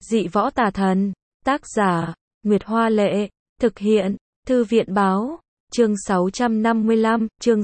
Dị võ tà thần. Tác giả, Nguyệt Hoa Lệ. Thực hiện, Thư viện Báo. Chương 655, chương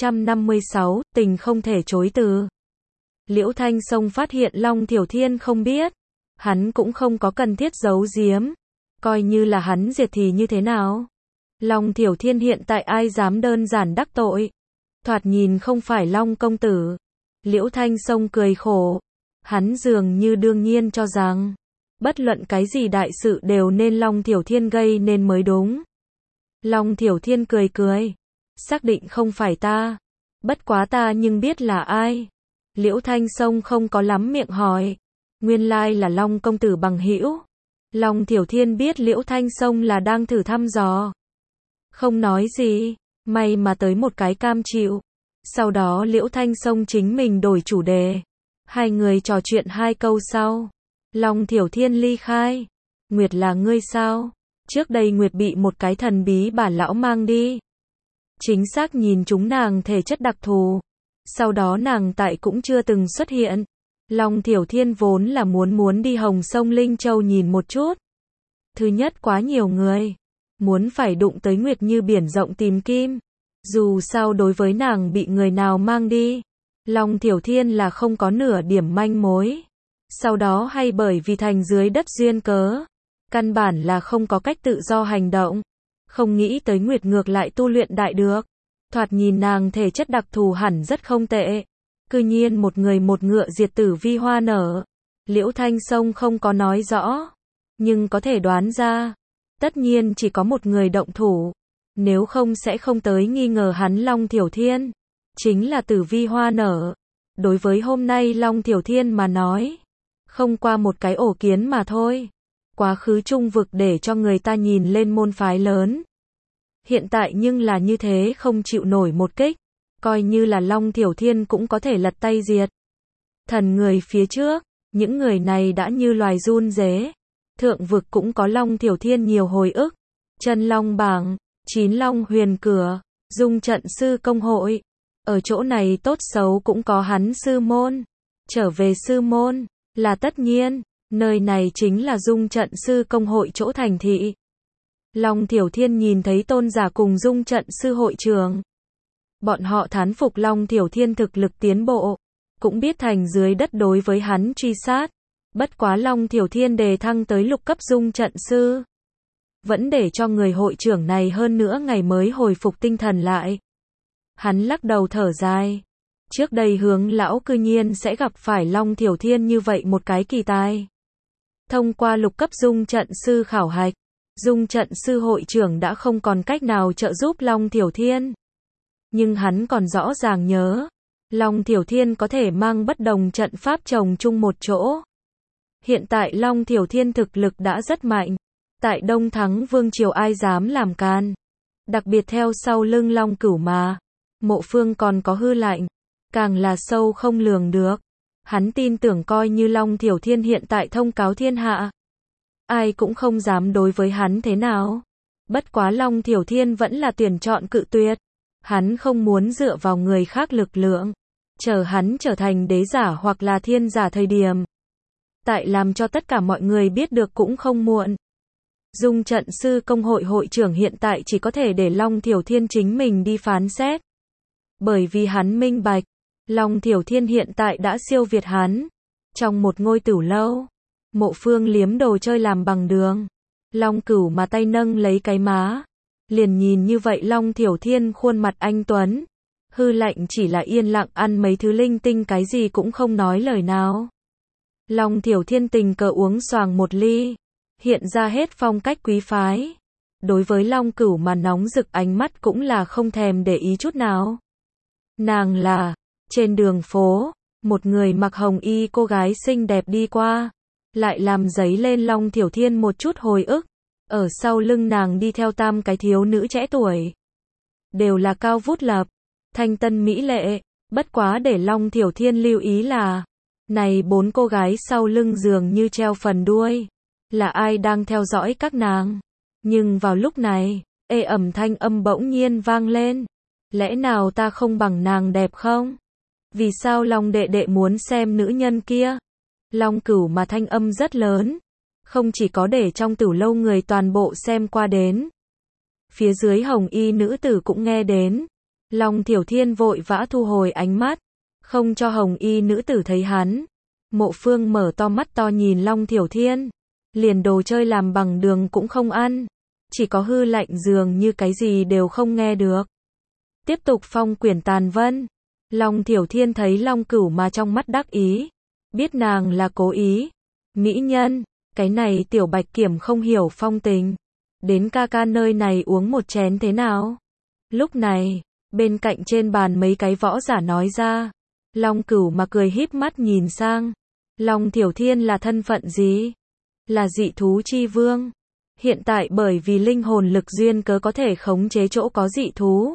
656, tình không thể chối từ. Liễu Thanh Sông phát hiện Long Thiểu Thiên không biết. Hắn cũng không có cần thiết giấu giếm. Coi như là hắn diệt thì như thế nào? Long Thiểu Thiên hiện tại ai dám đơn giản đắc tội. Thoạt nhìn không phải Long công tử. Liễu Thanh Sông cười khổ. Hắn dường như đương nhiên cho rằng, bất luận cái gì đại sự đều nên Long Thiểu Thiên gây nên mới đúng. Long Thiểu Thiên cười cười. Xác định không phải ta. Bất quá ta nhưng biết là ai. Liễu Thanh Sông không có lắm miệng hỏi. Nguyên lai là Long công tử bằng hữu. Long Thiểu Thiên biết Liễu Thanh Sông là đang thử thăm dò. Không nói gì. May mà tới một cái cam chịu. Sau đó Liễu Thanh Sông chính mình đổi chủ đề. Hai người trò chuyện hai câu sau. Long Thiểu Thiên ly khai. Nguyệt là ngươi sao? Trước đây Nguyệt bị một cái thần bí bà lão mang đi. Chính xác nhìn chúng nàng thể chất đặc thù. Sau đó nàng tại cũng chưa từng xuất hiện. Long Thiểu Thiên vốn là muốn đi Hồng Sông Linh Châu nhìn một chút. Thứ nhất quá nhiều người. Muốn phải đụng tới Nguyệt như biển rộng tìm kim. Dù sao đối với nàng bị người nào mang đi, Long Thiểu Thiên là không có nửa điểm manh mối. Sau đó hay bởi vì thành dưới đất duyên cớ, căn bản là không có cách tự do hành động. Không nghĩ tới Nguyệt ngược lại tu luyện đại được. Thoạt nhìn nàng thể chất đặc thù hẳn rất không tệ. Cư nhiên một người một ngựa diệt tử vi hoa nở. Liễu Thanh Sông không có nói rõ, nhưng có thể đoán ra. Tất nhiên chỉ có một người động thủ. Nếu không sẽ không tới nghi ngờ hắn Long Thiểu Thiên. Chính là tử vi hoa nở. Đối với hôm nay Long Thiểu Thiên mà nói, không qua một cái ổ kiến mà thôi. Quá khứ trung vực để cho người ta nhìn lên môn phái lớn. Hiện tại nhưng là như thế không chịu nổi một kích. Coi như là Long Thiểu Thiên cũng có thể lật tay diệt. Thần người phía trước, những người này đã như loài run rế. Thượng vực cũng có Long Thiểu Thiên nhiều hồi ức. Chân Long bảng, 9 Long huyền cửa, dung trận sư công hội. Ở chỗ này tốt xấu cũng có hắn sư môn. Trở về sư môn, là tất nhiên. Nơi này chính là dung trận sư công hội chỗ thành thị. Long Thiểu Thiên nhìn thấy tôn giả cùng dung trận sư hội trường. Bọn họ thán phục Long Thiểu Thiên thực lực tiến bộ. Cũng biết thành dưới đất đối với hắn truy sát. Bất quá Long Thiểu Thiên đề thăng tới lục cấp dung trận sư. Vẫn để cho người hội trưởng này hơn nữa ngày mới hồi phục tinh thần lại. Hắn lắc đầu thở dài. Trước đây Hướng lão cư nhiên sẽ gặp phải Long Thiểu Thiên như vậy một cái kỳ tài. Thông qua lục cấp dung trận sư khảo hạch, dung trận sư hội trưởng đã không còn cách nào trợ giúp Long Thiểu Thiên. Nhưng hắn còn rõ ràng nhớ, Long Thiểu Thiên có thể mang bất đồng trận pháp chồng chung một chỗ. Hiện tại Long Thiểu Thiên thực lực đã rất mạnh. Tại Đông Thắng Vương Triều ai dám làm can. Đặc biệt theo sau lưng Long Cửu mà. Mộ Phương còn có hư lạnh. Càng là sâu không lường được. Hắn tin tưởng coi như Long Thiểu Thiên hiện tại thông cáo thiên hạ. Ai cũng không dám đối với hắn thế nào. Bất quá Long Thiểu Thiên vẫn là tuyển chọn cự tuyệt. Hắn không muốn dựa vào người khác lực lượng. Chờ hắn trở thành đế giả hoặc là thiên giả thời điểm. Tại làm cho tất cả mọi người biết được cũng không muộn. Dung trận sư công hội hội trưởng hiện tại chỉ có thể để Long Thiểu Thiên chính mình đi phán xét. Bởi vì hắn minh bạch, Long Thiểu Thiên hiện tại đã siêu việt hắn. Trong một ngôi tửu lâu, Mộ Phương liếm đồ chơi làm bằng đường. Long Cửu mà tay nâng lấy cái má. Liền nhìn như vậy Long Thiểu Thiên khuôn mặt anh tuấn. Hư lạnh chỉ là yên lặng ăn mấy thứ linh tinh cái gì cũng không nói lời nào. Long Thiểu Thiên tình cờ uống xoàng một ly. Hiện ra hết phong cách quý phái. Đối với Long Cửu mà nóng rực ánh mắt cũng là không thèm để ý chút nào. Nàng là, trên đường phố, một người mặc hồng y cô gái xinh đẹp đi qua. Lại làm dấy lên Long Thiểu Thiên một chút hồi ức. Ở sau lưng nàng đi theo 3 cái thiếu nữ trẻ tuổi. Đều là cao vút lập, thanh tân mỹ lệ. Bất quá để Long Thiểu Thiên lưu ý là, này 4 cô gái sau lưng dường như treo phần đuôi. Là ai đang theo dõi các nàng? Nhưng vào lúc này, ê ẩm thanh âm bỗng nhiên vang lên. Lẽ nào ta không bằng nàng đẹp không? Vì sao Long đệ đệ muốn xem nữ nhân kia? Long Cửu mà thanh âm rất lớn. không chỉ có để trong tử lâu người toàn bộ xem qua đến. Phía dưới hồng y nữ tử cũng nghe đến. Long Thiểu Thiên vội vã thu hồi ánh mắt, không cho hồng y nữ tử thấy hắn. Mộ Phương mở to mắt to nhìn Long Thiểu Thiên, liền đồ chơi làm bằng đường cũng không ăn, chỉ có hư lạnh dường như cái gì đều không nghe được. Tiếp tục phong quyển tàn vân. Long Thiểu Thiên thấy Long Cửu mà trong mắt đắc ý, biết nàng là cố ý. Mỹ nhân, cái này tiểu bạch kiểm không hiểu phong tình, đến ca ca nơi này uống một chén thế nào? Lúc này, bên cạnh trên bàn mấy cái võ giả nói ra. Long Cửu mà cười híp mắt nhìn sang. Long Thiểu Thiên là thân phận gì? Là dị thú chi vương. Hiện tại bởi vì linh hồn lực duyên cớ có thể khống chế chỗ có dị thú.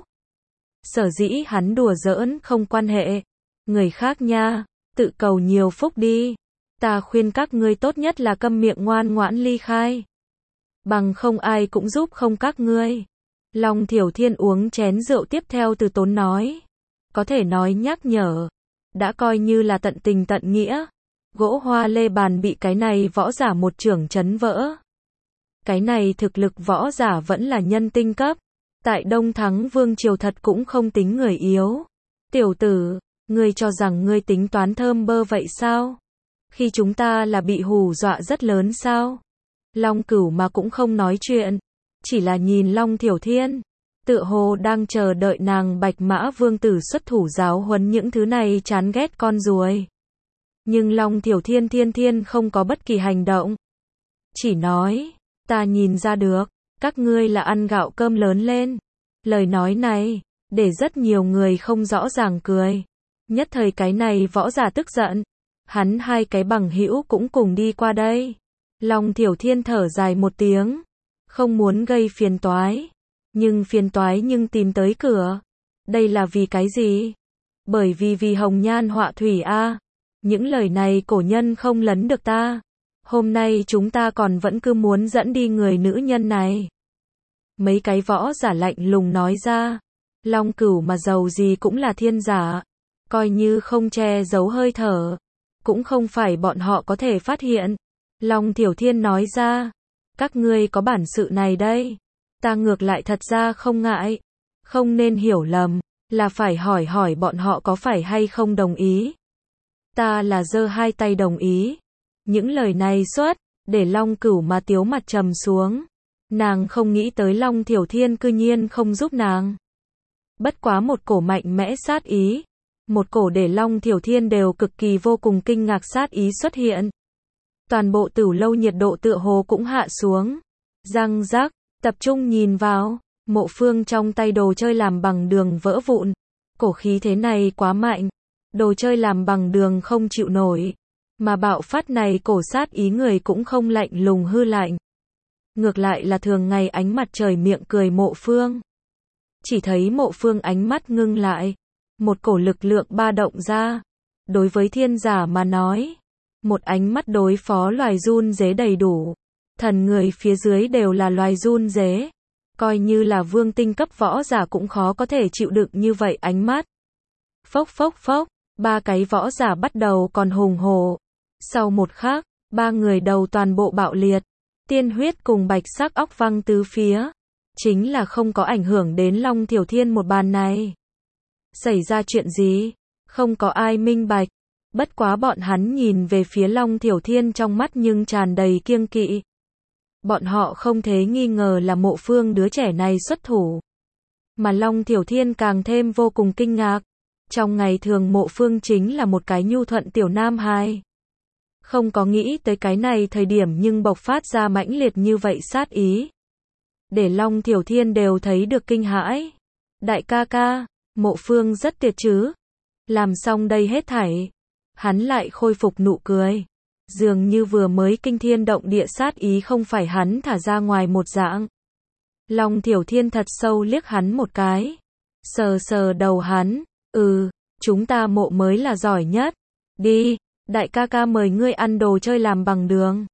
Sở dĩ hắn đùa giỡn không quan hệ. Người khác nha, tự cầu nhiều phúc đi. Ta khuyên các ngươi tốt nhất là câm miệng ngoan ngoãn ly khai. Bằng không ai cũng giúp không các ngươi. Long Thiểu Thiên uống chén rượu tiếp theo từ tốn nói. Có thể nói nhắc nhở. Đã coi như là tận tình tận nghĩa. Gỗ hoa lê bàn bị cái này võ giả một chưởng chấn vỡ. Cái này thực lực võ giả vẫn là nhân tinh cấp. Tại Đông Thắng Vương Triều thật cũng không tính người yếu. Tiểu tử, ngươi cho rằng ngươi tính toán thơm bơ vậy sao? Khi chúng ta là bị hù dọa rất lớn sao? Long Cửu mà cũng không nói chuyện, chỉ là nhìn Long Thiểu Thiên, tựa hồ đang chờ đợi nàng Bạch Mã Vương tử xuất thủ giáo huấn những thứ này chán ghét con ruồi. Nhưng Long Thiểu Thiên thiên không có bất kỳ hành động. Chỉ nói, ta nhìn ra được, các ngươi là ăn gạo cơm lớn lên. Lời nói này, để rất nhiều người không rõ ràng cười. Nhất thời cái này võ giả tức giận. Hắn hai cái bằng hữu cũng cùng đi qua đây. Long Thiểu Thiên thở dài một tiếng. Không muốn gây phiền toái. Nhưng phiền toái nhưng tìm tới cửa. Đây là vì cái gì? Bởi vì hồng nhan họa thủy a. Những lời này cổ nhân không lấn được ta. Hôm nay chúng ta còn vẫn cứ muốn dẫn đi người nữ nhân này. Mấy cái võ giả lạnh lùng nói ra. Long Cửu mà giàu gì cũng là thiên giả. Coi như không che giấu hơi thở. Cũng không phải bọn họ có thể phát hiện. Long Thiểu Thiên nói ra. Các ngươi có bản sự này đây. Ta ngược lại thật ra không ngại. Không nên hiểu lầm. Là phải hỏi bọn họ có phải hay không đồng ý. Ta là giơ hai tay đồng ý. Những lời này xuất, để Long Cửu mà tiếu mặt trầm xuống. Nàng không nghĩ tới Long Thiểu Thiên cư nhiên không giúp nàng. Bất quá một cổ mạnh mẽ sát ý. Một cổ để Long Thiểu Thiên đều cực kỳ vô cùng kinh ngạc sát ý xuất hiện. Toàn bộ tử lâu nhiệt độ tựa hồ cũng hạ xuống. Răng rắc, tập trung nhìn vào. Mộ Phương trong tay đồ chơi làm bằng đường vỡ vụn. Cổ khí thế này quá mạnh. Đồ chơi làm bằng đường không chịu nổi. Mà bạo phát này cổ sát ý người cũng không lạnh lùng hư lạnh. Ngược lại là thường ngày ánh mặt trời miệng cười Mộ Phương. Chỉ thấy Mộ Phương ánh mắt ngưng lại. Một cổ lực lượng ba động ra. Đối với thiên giả mà nói. Một ánh mắt đối phó loài run dế đầy đủ. Thần người phía dưới đều là loài run dế. Coi như là vương tinh cấp võ giả cũng khó có thể chịu đựng như vậy ánh mắt. Phốc phốc phốc. Ba cái võ giả bắt đầu còn hùng hổ. Sau một khắc, ba người đầu toàn bộ bạo liệt. Tiên huyết cùng bạch sắc óc văng tứ phía. Chính là không có ảnh hưởng đến Long Thiểu Thiên một bàn này. Xảy ra chuyện gì? Không có ai minh bạch. Bất quá bọn hắn nhìn về phía Long Thiểu Thiên trong mắt nhưng tràn đầy kiêng kỵ. Bọn họ không thể nghi ngờ là Mộ Phương đứa trẻ này xuất thủ. Mà Long Thiểu Thiên càng thêm vô cùng kinh ngạc. Trong ngày thường Mộ Phương chính là một cái nhu thuận tiểu nam hài. Không có nghĩ tới cái này thời điểm nhưng bộc phát ra mãnh liệt như vậy sát ý. Để Long Thiểu Thiên đều thấy được kinh hãi. Đại ca ca, Mộ Phương rất tuyệt chứ. Làm xong đây hết thảy. Hắn lại khôi phục nụ cười. Dường như vừa mới kinh thiên động địa sát ý không phải hắn thả ra ngoài một dạng. Long Thiểu Thiên thật sâu liếc hắn một cái. Sờ sờ đầu hắn. Chúng ta Mộ mới là giỏi nhất. Đi, đại ca ca mời ngươi ăn đồ chơi làm bằng đường.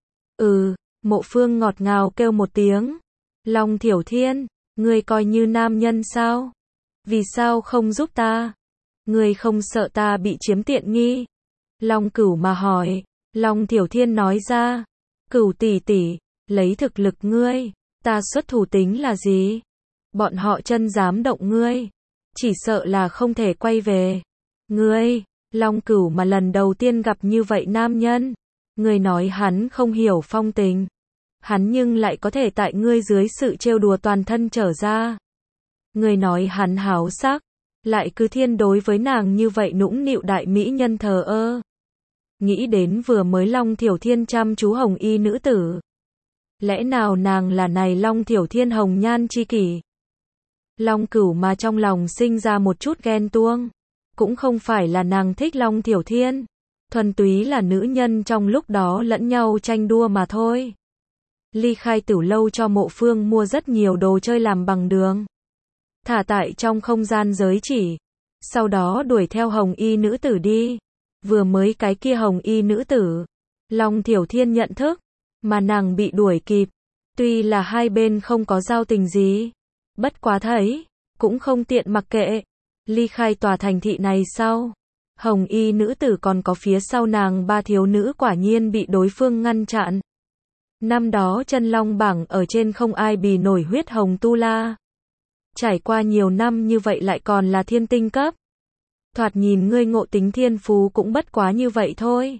Mộ Phương ngọt ngào kêu một tiếng. Long Thiểu Thiên, ngươi coi như nam nhân sao? Vì sao không giúp ta? Ngươi không sợ ta bị chiếm tiện nghi? Long Cửu mà hỏi. Long Thiểu Thiên nói ra. Cửu tỷ tỷ, lấy thực lực ngươi, ta xuất thủ tính là gì? Bọn họ chân dám động ngươi, chỉ sợ là không thể quay về. Ngươi, Long Cửu mà lần đầu tiên gặp như vậy nam nhân, ngươi nói hắn không hiểu phong tình, hắn nhưng lại có thể tại ngươi dưới sự trêu đùa toàn thân trở ra. Ngươi nói hắn háo sắc, lại cứ thiên đối với nàng như vậy nũng nịu đại mỹ nhân thờ ơ. Nghĩ đến vừa mới Long Thiểu Thiên chăm chú hồng y nữ tử. Lẽ nào nàng là này Long Thiểu Thiên hồng nhan chi kỷ? Long Cửu mà trong lòng sinh ra một chút ghen tuông. Cũng không phải là nàng thích Long Thiểu Thiên. Thuần túy là nữ nhân trong lúc đó lẫn nhau tranh đua mà thôi. Ly Khai Tửu Lâu cho Mộ Phương mua rất nhiều đồ chơi làm bằng đường. Thả tại trong không gian giới chỉ. Sau đó đuổi theo hồng y nữ tử đi. Vừa mới cái kia hồng y nữ tử, Long Thiểu Thiên nhận thức, mà nàng bị đuổi kịp. Tuy là hai bên không có giao tình gì, bất quá thấy, cũng không tiện mặc kệ. Ly khai tòa thành thị này sau, hồng y nữ tử còn có phía sau nàng ba thiếu nữ quả nhiên bị đối phương ngăn chặn. Năm đó chân long bảng ở trên không ai bì nổi huyết hồng tu la. Trải qua nhiều năm như vậy lại còn là thiên tinh cấp. Thoạt nhìn ngươi ngộ tính thiên phú cũng bất quá như vậy thôi.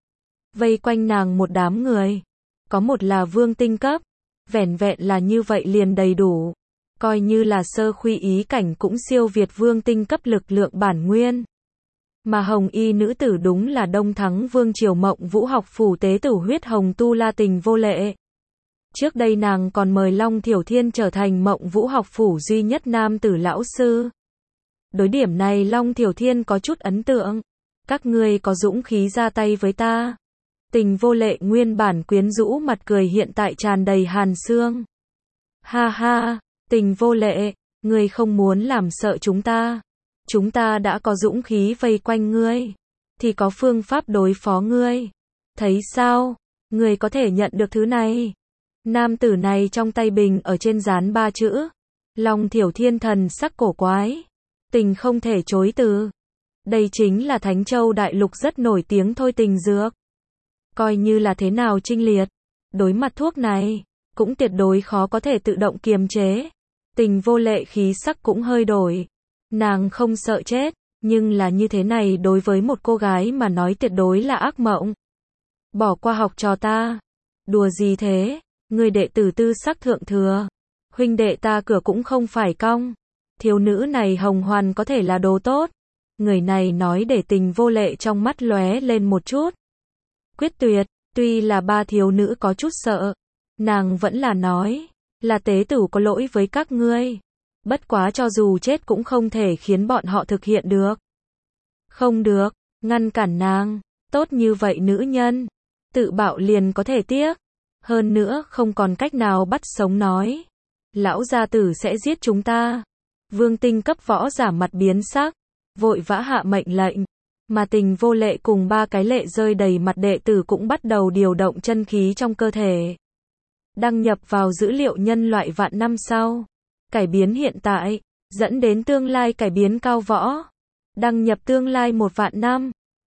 Vây quanh nàng một đám người. Có một là vương tinh cấp. Vẻn vẹn là như vậy liền đầy đủ. Coi như là sơ khuy ý cảnh cũng siêu việt vương tinh cấp lực lượng bản nguyên. Mà hồng y nữ tử đúng là Đông Thắng Vương Triều Mộng Vũ học phủ tế tử huyết hồng tu la Tình Vô Lệ. Trước đây nàng còn mời Long Thiểu Thiên trở thành Mộng Vũ học phủ duy nhất nam tử lão sư. Đối điểm này Long Thiểu Thiên có chút ấn tượng. Các ngươi có dũng khí ra tay với ta. Tình Vô Lệ nguyên bản quyến rũ mặt cười hiện tại tràn đầy hàn xương. Ha ha, Tình Vô Lệ, ngươi không muốn làm sợ chúng ta. Chúng ta đã có dũng khí vây quanh ngươi, thì có phương pháp đối phó ngươi. Thấy sao? Ngươi có thể nhận được thứ này. Nam tử này trong tay bình ở trên dán 3 chữ. Long Thiểu Thiên thần sắc cổ quái. Tình không thể chối từ. Đây chính là Thánh Châu Đại Lục rất nổi tiếng thôi tình dược. Coi như là thế nào Trinh Liệt, đối mặt thuốc này, cũng tuyệt đối khó có thể tự động kiềm chế. Tình Vô Lệ khí sắc cũng hơi đổi. Nàng không sợ chết, nhưng là như thế này đối với một cô gái mà nói tuyệt đối là ác mộng. Bỏ qua học trò ta. Đùa gì thế? Người đệ tử tư sắc thượng thừa. Huynh đệ ta cửa cũng không phải cong. Thiếu nữ này hồng hoàn có thể là đồ tốt. Người này nói để Tình Vô Lệ trong mắt lóe lên một chút. Quyết tuyệt, tuy là ba thiếu nữ có chút sợ. Nàng vẫn là nói, là tế tử có lỗi với các ngươi. Bất quá cho dù chết cũng không thể khiến bọn họ thực hiện được. Không được, ngăn cản nàng, tốt như vậy nữ nhân. Tự bạo liền có thể tiếc. Hơn nữa không còn cách nào bắt sống nói. Lão gia tử sẽ giết chúng ta. Vương tinh cấp võ giả mặt biến sắc, vội vã hạ mệnh lệnh. Mà Tình Vô Lệ cùng ba cái lệ rơi đầy mặt đệ tử cũng bắt đầu điều động chân khí trong cơ thể. Đăng nhập vào dữ liệu nhân loại vạn năm sau. Cải biến hiện tại, dẫn đến tương lai cải biến cao võ. Đăng nhập tương lai 1 vạn năm.